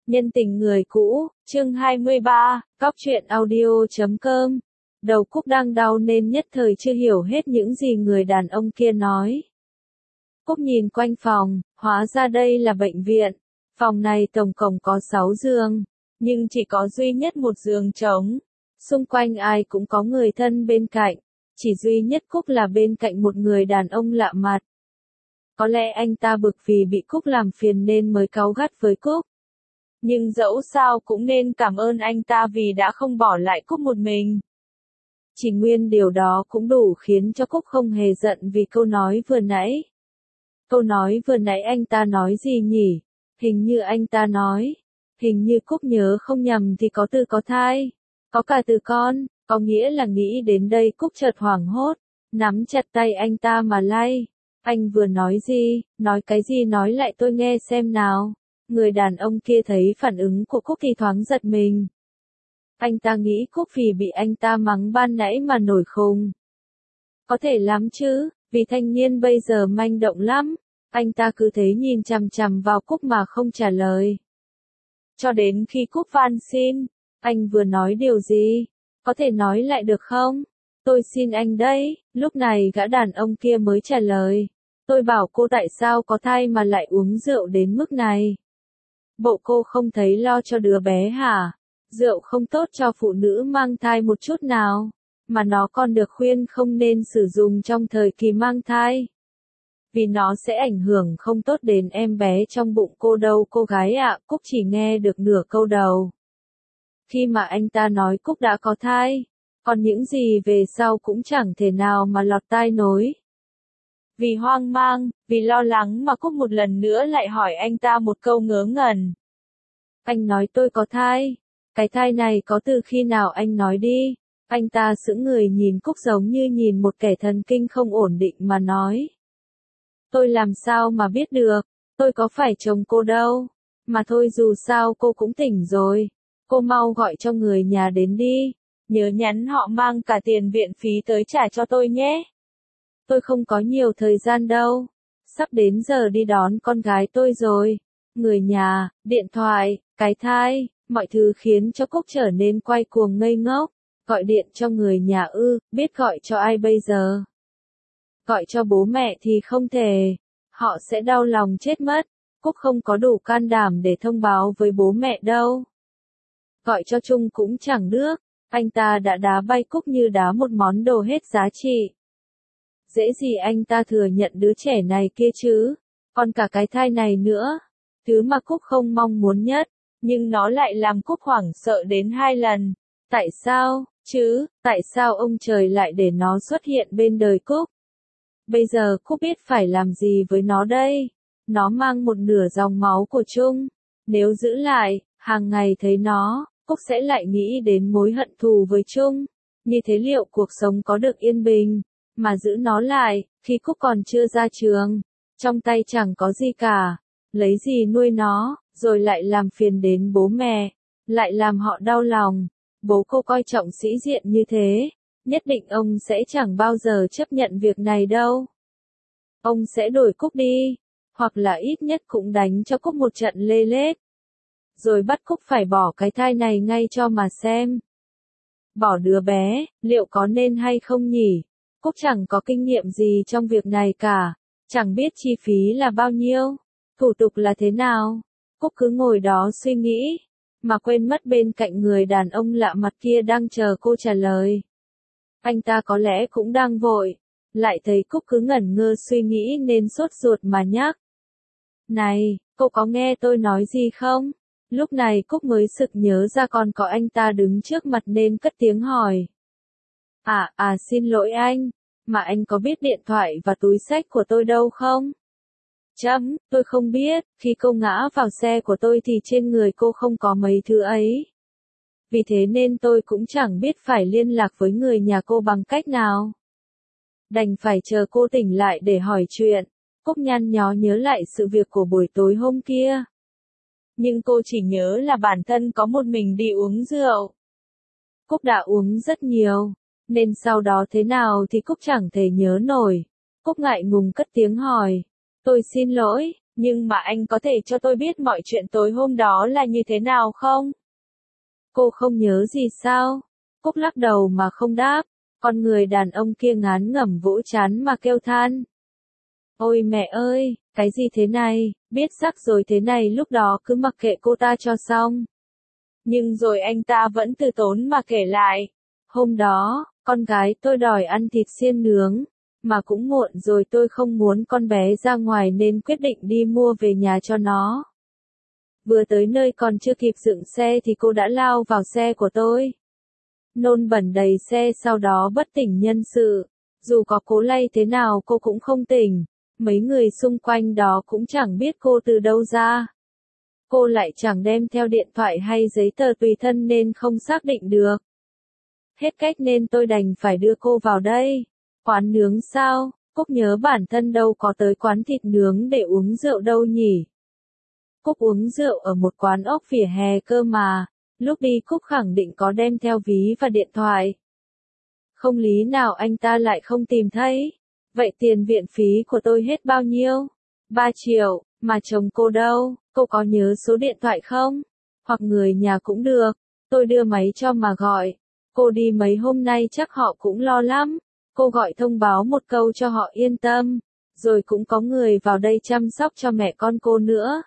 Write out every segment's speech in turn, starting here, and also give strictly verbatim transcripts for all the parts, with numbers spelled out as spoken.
Nhân tình người cũ, chương hai mươi ba, cóc truyện audio chấm com. Đầu Cúc đang đau nên nhất thời chưa hiểu hết những gì người đàn ông kia nói. Cúc nhìn quanh phòng, hóa ra đây là bệnh viện. Phòng này tổng cộng có sáu giường, nhưng chỉ có duy nhất một giường trống. Xung quanh ai cũng có người thân bên cạnh, chỉ duy nhất Cúc là bên cạnh một người đàn ông lạ mặt. Có lẽ anh ta bực vì bị Cúc làm phiền nên mới cáu gắt với Cúc. Nhưng dẫu sao cũng nên cảm ơn anh ta vì đã không bỏ lại Cúc một mình. Chỉ nguyên điều đó cũng đủ khiến cho Cúc không hề giận vì câu nói vừa nãy. Câu nói vừa nãy anh ta nói gì nhỉ? Hình như anh ta nói, hình như Cúc nhớ không nhầm thì có từ có thai, có cả từ con, có nghĩa là nghĩ đến đây Cúc chợt hoảng hốt, nắm chặt tay anh ta mà lay. Anh vừa nói gì, nói cái gì nói lại tôi nghe xem nào. Người đàn ông kia thấy phản ứng của Cúc thì thoáng giật mình. Anh ta nghĩ Cúc vì bị anh ta mắng ban nãy mà nổi khùng. Có thể lắm chứ, vì thanh niên bây giờ manh động lắm. Anh ta cứ thế nhìn chằm chằm vào Cúc mà không trả lời. Cho đến khi Cúc van xin, anh vừa nói điều gì? Có thể nói lại được không? Tôi xin anh đấy. Lúc này gã đàn ông kia mới trả lời. Tôi bảo cô tại sao có thai mà lại uống rượu đến mức này. Bộ cô không thấy lo cho đứa bé hả? Rượu không tốt cho phụ nữ mang thai một chút nào, mà nó còn được khuyên không nên sử dụng trong thời kỳ mang thai. Vì nó sẽ ảnh hưởng không tốt đến em bé trong bụng cô đâu cô gái ạ. Cúc chỉ nghe được nửa câu đầu. Khi mà anh ta nói Cúc đã có thai, còn những gì về sau cũng chẳng thể nào mà lọt tai nối. Vì hoang mang, vì lo lắng mà Cúc một lần nữa lại hỏi anh ta một câu ngớ ngẩn. Anh nói tôi có thai. Cái thai này có từ khi nào anh nói đi. Anh ta sững người nhìn Cúc giống như nhìn một kẻ thần kinh không ổn định mà nói. Tôi làm sao mà biết được, tôi có phải chồng cô đâu. Mà thôi dù sao cô cũng tỉnh rồi. Cô mau gọi cho người nhà đến đi. Nhớ nhắn họ mang cả tiền viện phí tới trả cho tôi nhé. Tôi không có nhiều thời gian đâu. Sắp đến giờ đi đón con gái tôi rồi. Người nhà, điện thoại, cái thai, mọi thứ khiến cho Cúc trở nên quay cuồng ngây ngốc. Gọi điện cho người nhà ư, biết gọi cho ai bây giờ? Gọi cho bố mẹ thì không thể. Họ sẽ đau lòng chết mất. Cúc không có đủ can đảm để thông báo với bố mẹ đâu. Gọi cho Trung cũng chẳng được. Anh ta đã đá bay Cúc như đá một món đồ hết giá trị. Dễ gì anh ta thừa nhận đứa trẻ này kia chứ, còn cả cái thai này nữa. Thứ mà Cúc không mong muốn nhất, nhưng nó lại làm Cúc hoảng sợ đến hai lần. Tại sao, chứ, tại sao ông trời lại để nó xuất hiện bên đời Cúc? Bây giờ Cúc biết phải làm gì với nó đây? Nó mang một nửa dòng máu của Trung. Nếu giữ lại, hàng ngày thấy nó, Cúc sẽ lại nghĩ đến mối hận thù với Trung. Như thế liệu cuộc sống có được yên bình? Mà giữ nó lại, khi Cúc còn chưa ra trường, trong tay chẳng có gì cả, lấy gì nuôi nó, rồi lại làm phiền đến bố mẹ, lại làm họ đau lòng. Bố cô coi trọng sĩ diện như thế, nhất định ông sẽ chẳng bao giờ chấp nhận việc này đâu. Ông sẽ đuổi Cúc đi, hoặc là ít nhất cũng đánh cho Cúc một trận lê lết. Rồi bắt Cúc phải bỏ cái thai này ngay cho mà xem. Bỏ đứa bé, liệu có nên hay không nhỉ? Cúc chẳng có kinh nghiệm gì trong việc này cả, chẳng biết chi phí là bao nhiêu, thủ tục là thế nào. Cúc cứ ngồi đó suy nghĩ, mà quên mất bên cạnh người đàn ông lạ mặt kia đang chờ cô trả lời. Anh ta có lẽ cũng đang vội, lại thấy Cúc cứ ngẩn ngơ suy nghĩ nên sốt ruột mà nhắc. Này, cô có nghe tôi nói gì không? Lúc này Cúc mới sực nhớ ra còn có anh ta đứng trước mặt nên cất tiếng hỏi. À, à xin lỗi anh, mà anh có biết điện thoại và túi xách của tôi đâu không? Chấm, tôi không biết, khi cô ngã vào xe của tôi thì trên người cô không có mấy thứ ấy. Vì thế nên tôi cũng chẳng biết phải liên lạc với người nhà cô bằng cách nào. Đành phải chờ cô tỉnh lại để hỏi chuyện. Cúc nhăn nhó nhớ lại sự việc của buổi tối hôm kia. Nhưng cô chỉ nhớ là bản thân có một mình đi uống rượu. Cúc đã uống rất nhiều, nên sau đó thế nào thì Cúc chẳng thể nhớ nổi. Cúc ngại ngùng cất tiếng hỏi. Tôi xin lỗi, Nhưng mà anh có thể cho tôi biết mọi chuyện tối hôm đó là như thế nào không? Cô không nhớ gì sao? Cúc lắc đầu mà không đáp. Con người đàn ông kia ngán ngẩm vỗ trán mà kêu than. Ôi mẹ ơi, cái gì thế này, biết rắc rồi thế này lúc đó cứ mặc kệ cô ta cho xong. Nhưng rồi anh ta vẫn từ tốn mà kể lại. Hôm đó, con gái tôi đòi ăn thịt xiên nướng, mà cũng muộn rồi tôi không muốn con bé ra ngoài nên quyết định đi mua về nhà cho nó. Vừa tới nơi còn chưa kịp dựng xe thì cô đã lao vào xe của tôi. Nôn bẩn đầy xe sau đó bất tỉnh nhân sự. Dù có cố lay thế nào cô cũng không tỉnh. Mấy người xung quanh đó cũng chẳng biết cô từ đâu ra. Cô lại chẳng đem theo điện thoại hay giấy tờ tùy thân nên không xác định được. Hết cách nên tôi đành phải đưa cô vào đây. Quán nướng sao? Cúc nhớ bản thân đâu có tới quán thịt nướng để uống rượu đâu nhỉ. Cúc uống rượu ở một quán ốc vỉa hè cơ mà. Lúc đi Cúc khẳng định có đem theo ví và điện thoại. Không lý nào anh ta lại không tìm thấy. Vậy tiền viện phí của tôi hết bao nhiêu? Ba triệu, mà chồng cô đâu? Cô có nhớ số điện thoại không? Hoặc người nhà cũng được. Tôi đưa máy cho mà gọi. Cô đi mấy hôm nay chắc họ cũng lo lắm. Cô gọi thông báo một câu cho họ yên tâm. Rồi cũng có người vào đây chăm sóc cho mẹ con cô nữa.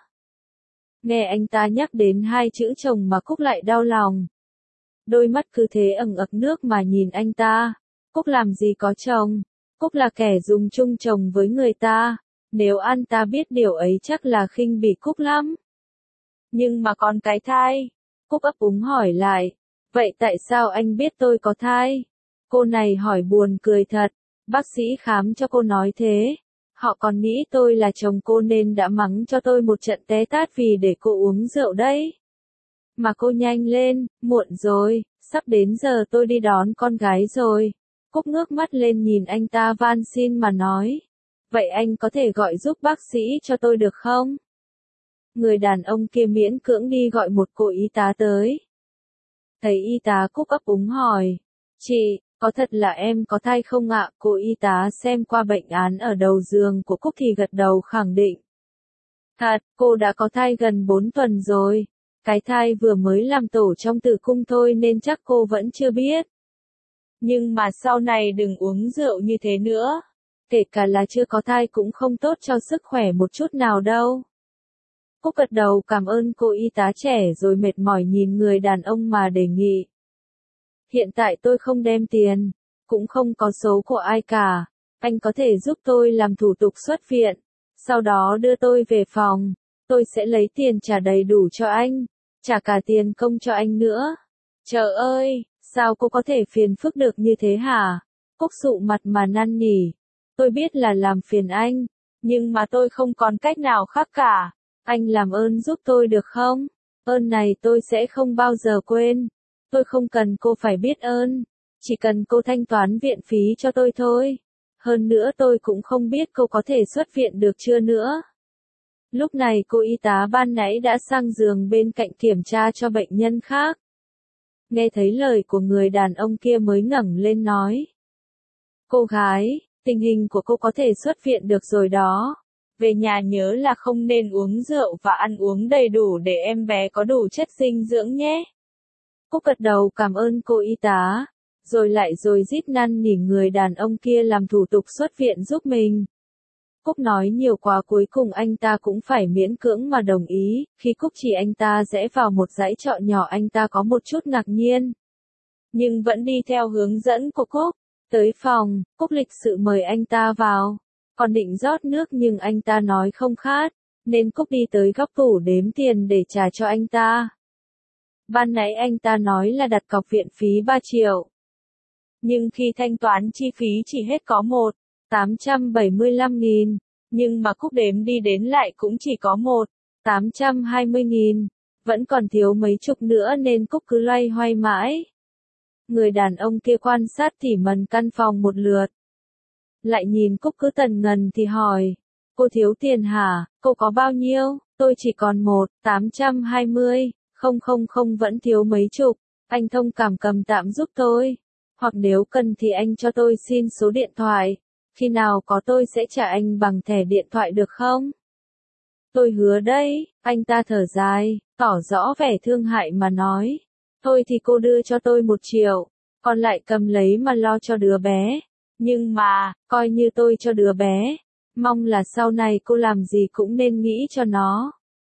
Nghe anh ta nhắc đến hai chữ chồng mà Cúc lại đau lòng. Đôi mắt cứ thế ẩn ực nước mà nhìn anh ta. Cúc làm gì có chồng? Cúc là kẻ dùng chung chồng với người ta. Nếu anh ta biết điều ấy chắc là khinh bỉ Cúc lắm. Nhưng mà còn cái thai? Cúc ấp úng hỏi lại. Vậy tại sao anh biết tôi có thai? Cô này hỏi buồn cười thật. Bác sĩ khám cho cô nói thế. Họ còn nghĩ tôi là chồng cô nên đã mắng cho tôi một trận té tát vì để cô uống rượu đấy. Mà cô nhanh lên, muộn rồi, sắp đến giờ tôi đi đón con gái rồi. Cúc ngước mắt lên nhìn anh ta van xin mà nói. Vậy anh có thể gọi giúp bác sĩ cho tôi được không? Người đàn ông kia miễn cưỡng đi gọi một cô y tá tới. Thấy y tá Cúc ấp úng hỏi. Chị, có thật là em có thai không ạ? Cô y tá xem qua bệnh án ở đầu giường của Cúc thì gật đầu khẳng định. Thật, cô đã có thai gần bốn tuần rồi. Cái thai vừa mới làm tổ trong tử cung thôi nên chắc cô vẫn chưa biết. Nhưng mà sau này đừng uống rượu như thế nữa. Kể cả là chưa có thai cũng không tốt cho sức khỏe một chút nào đâu. Cúc gật đầu cảm ơn cô y tá trẻ rồi mệt mỏi nhìn người đàn ông mà đề nghị. Hiện tại tôi không đem tiền, cũng không có số của ai cả. Anh có thể giúp tôi làm thủ tục xuất viện, sau đó đưa tôi về phòng. Tôi sẽ lấy tiền trả đầy đủ cho anh, trả cả tiền công cho anh nữa. Trời ơi, sao cô có thể phiền phức được như thế hả? Cúc sụ mặt mà năn nỉ. Tôi biết là làm phiền anh, nhưng mà tôi không còn cách nào khác cả. Anh làm ơn giúp tôi được không? Ơn này tôi sẽ không bao giờ quên. Tôi không cần cô phải biết ơn. Chỉ cần cô thanh toán viện phí cho tôi thôi. Hơn nữa tôi cũng không biết cô có thể xuất viện được chưa nữa. Lúc này cô y tá ban nãy đã sang giường bên cạnh kiểm tra cho bệnh nhân khác. Nghe thấy lời của người đàn ông kia mới ngẩng lên nói. Cô gái, tình hình của cô có thể xuất viện được rồi đó. Về nhà nhớ là không nên uống rượu và ăn uống đầy đủ để em bé có đủ chất dinh dưỡng nhé. Cúc gật đầu cảm ơn cô y tá, rồi lại rồi rít năn nỉ người đàn ông kia làm thủ tục xuất viện giúp mình. Cúc nói nhiều quá cuối cùng anh ta cũng phải miễn cưỡng mà đồng ý, khi Cúc chỉ anh ta rẽ vào một dãy trọ nhỏ anh ta có một chút ngạc nhiên. Nhưng vẫn đi theo hướng dẫn của Cúc. Tới phòng, Cúc lịch sự mời anh ta vào. Còn định rót nước nhưng anh ta nói không khát, nên Cúc đi tới góc tủ đếm tiền để trả cho anh ta. Ban nãy anh ta nói là đặt cọc viện phí ba triệu. Nhưng khi thanh toán chi phí chỉ hết có một, tám trăm bảy mươi lăm nghìn. Nhưng mà Cúc đếm đi đến lại cũng chỉ có một, tám trăm hai mươi nghìn. Vẫn còn thiếu mấy chục nữa nên Cúc cứ loay hoay mãi. Người đàn ông kia quan sát tỉ mẩn căn phòng một lượt. Lại nhìn Cúc cứ tần ngần thì hỏi. Cô thiếu tiền hả? Cô có bao nhiêu? Tôi chỉ còn một, tám trăm hai mươi. Không không không vẫn thiếu mấy chục. Anh thông cảm cầm tạm giúp tôi. Hoặc nếu cần thì anh cho tôi xin số điện thoại. Khi nào có tôi sẽ trả anh bằng thẻ điện thoại được không? Tôi hứa đấy, anh ta thở dài, tỏ rõ vẻ thương hại mà nói. Thôi thì cô đưa cho tôi một triệu, còn lại cầm lấy mà lo cho đứa bé. Nhưng mà, coi như tôi cho đứa bé, mong là sau này cô làm gì cũng nên nghĩ cho nó.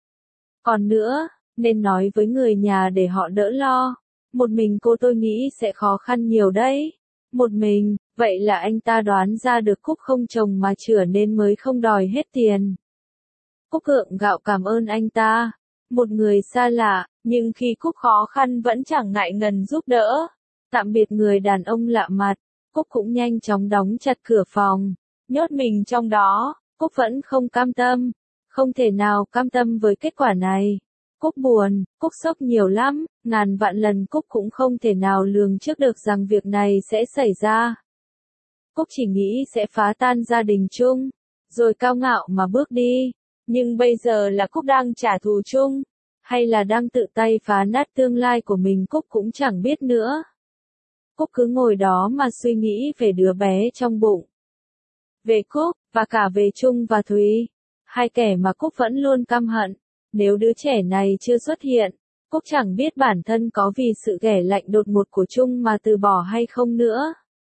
Còn nữa, nên nói với người nhà để họ đỡ lo. Một mình cô tôi nghĩ sẽ khó khăn nhiều đấy. Một mình, vậy là anh ta đoán ra được Cúc không chồng mà chửa nên mới không đòi hết tiền. Cúc gượng gạo cảm ơn anh ta. Một người xa lạ, nhưng khi Cúc khó khăn vẫn chẳng ngại ngần giúp đỡ. Tạm biệt người đàn ông lạ mặt, Cúc cũng nhanh chóng đóng chặt cửa phòng, nhốt mình trong đó. Cúc vẫn không cam tâm, không thể nào cam tâm với kết quả này. Cúc buồn, Cúc sốc nhiều lắm, ngàn vạn lần Cúc cũng không thể nào lường trước được rằng việc này sẽ xảy ra. Cúc chỉ nghĩ sẽ phá tan gia đình chung, rồi cao ngạo mà bước đi. Nhưng bây giờ là Cúc đang trả thù chung, hay là đang tự tay phá nát tương lai của mình Cúc cũng chẳng biết nữa. Cúc cứ ngồi đó mà suy nghĩ về đứa bé trong bụng. Về Cúc, và cả về Trung và Thúy. Hai kẻ mà Cúc vẫn luôn căm hận. Nếu đứa trẻ này chưa xuất hiện, Cúc chẳng biết bản thân có vì sự ghẻ lạnh đột ngột của Trung mà từ bỏ hay không nữa.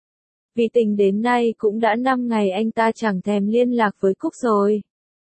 Vì tình đến nay cũng đã năm ngày anh ta chẳng thèm liên lạc với Cúc rồi.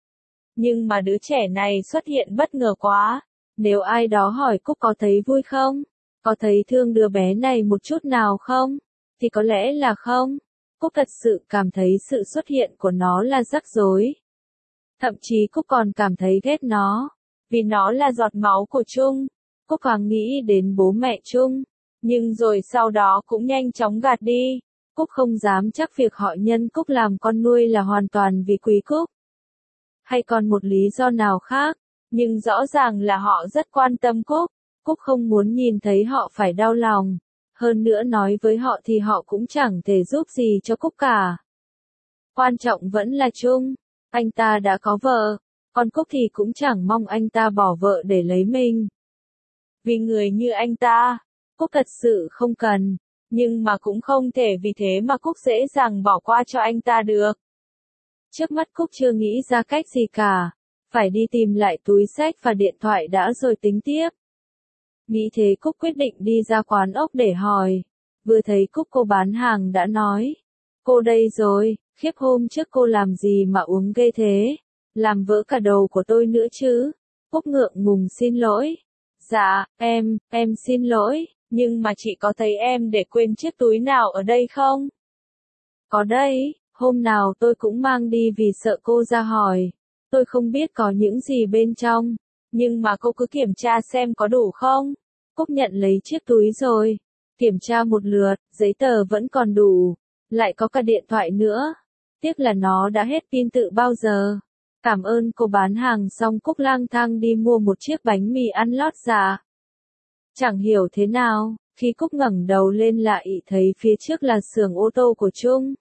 Nhưng mà đứa trẻ này xuất hiện bất ngờ quá. Nếu ai đó hỏi Cúc có thấy vui không? Có thấy thương đứa bé này một chút nào không? Thì có lẽ là không. Cúc thật sự cảm thấy sự xuất hiện của nó là rắc rối. Thậm chí Cúc còn cảm thấy ghét nó. Vì nó là giọt máu của Trung. Cúc càng nghĩ đến bố mẹ Trung. Nhưng rồi sau đó cũng nhanh chóng gạt đi. Cúc không dám chắc việc họ nhân Cúc làm con nuôi là hoàn toàn vì quý Cúc. Hay còn một lý do nào khác. Nhưng rõ ràng là họ rất quan tâm Cúc. Cúc không muốn nhìn thấy họ phải đau lòng. Hơn nữa nói với họ thì họ cũng chẳng thể giúp gì cho Cúc cả. Quan trọng vẫn là Trung. Anh ta đã có vợ. Còn Cúc thì cũng chẳng mong anh ta bỏ vợ để lấy mình. Vì người như anh ta, Cúc thật sự không cần. Nhưng mà cũng không thể vì thế mà Cúc dễ dàng bỏ qua cho anh ta được. Trước mắt Cúc chưa nghĩ ra cách gì cả. Phải đi tìm lại túi xách và điện thoại đã rồi tính tiếp. Nghĩ thế Cúc quyết định đi ra quán ốc để hỏi. Vừa thấy Cúc cô bán hàng đã nói. Cô đây rồi, khiếp hôm trước cô làm gì mà uống ghê thế? Làm vỡ cả đầu của tôi nữa chứ. Cúc ngượng ngùng xin lỗi. Dạ, em, em xin lỗi, nhưng mà chị có thấy em để quên chiếc túi nào ở đây không? Có đây, hôm nào tôi cũng mang đi vì sợ cô ra hỏi. Tôi không biết có những gì bên trong, nhưng mà cô cứ kiểm tra xem có đủ không? Cúc nhận lấy chiếc túi rồi. Kiểm tra một lượt, giấy tờ vẫn còn đủ. Lại có cả điện thoại nữa. Tiếc là nó đã hết pin tự bao giờ. Cảm ơn cô bán hàng xong Cúc lang thang đi mua một chiếc bánh mì ăn lót dạ. Chẳng hiểu thế nào, khi Cúc ngẩng đầu lên lại thấy phía trước là xưởng ô tô của Trung.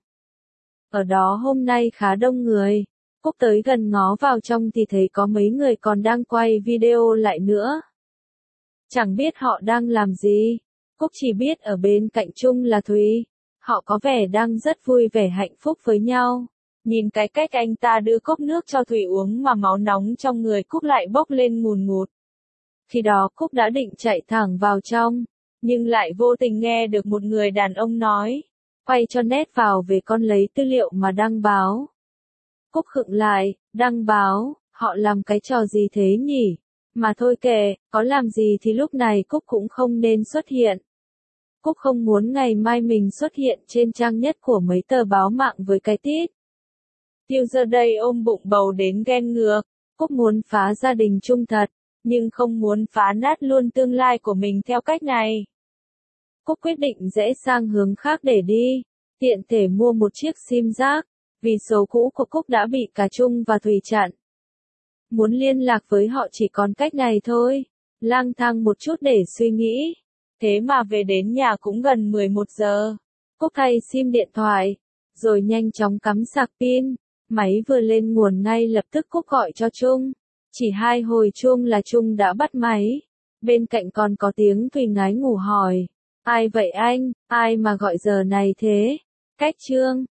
Ở đó hôm nay khá đông người. Cúc tới gần ngó vào trong thì thấy có mấy người còn đang quay video lại nữa. Chẳng biết họ đang làm gì. Cúc chỉ biết ở bên cạnh Trung là Thúy. Họ có vẻ đang rất vui vẻ hạnh phúc với nhau. Nhìn cái cách anh ta đưa cốc nước cho Thủy uống mà máu nóng trong người Cúc lại bốc lên ngùn ngụt. Khi đó Cúc đã định chạy thẳng vào trong, nhưng lại vô tình nghe được một người đàn ông nói, quay cho nét vào về con lấy tư liệu mà đăng báo. Cúc khựng lại, đăng báo, họ làm cái trò gì thế nhỉ? Mà thôi kệ, có làm gì thì lúc này Cúc cũng không nên xuất hiện. Cúc không muốn ngày mai mình xuất hiện trên trang nhất của mấy tờ báo mạng với cái tít. Tiêu giờ đây ôm bụng bầu đến ghen ngược. Cúc muốn phá gia đình Trung thật, nhưng không muốn phá nát luôn tương lai của mình theo cách này. Cúc quyết định rẽ sang hướng khác để đi, tiện thể mua một chiếc sim giác, vì số cũ của Cúc đã bị cả Trung và Thùy chặn. Muốn liên lạc với họ chỉ còn cách này thôi, lang thang một chút để suy nghĩ. Thế mà về đến nhà cũng gần mười một giờ. Cúc thay sim điện thoại, rồi nhanh chóng cắm sạc pin. Máy vừa lên nguồn ngay lập tức Cúc gọi cho Trung. Chỉ hai hồi chuông là Trung đã bắt máy. Bên cạnh còn có tiếng Thùy ngái ngủ hỏi. Ai vậy anh, ai mà gọi giờ này thế? Cách Trương.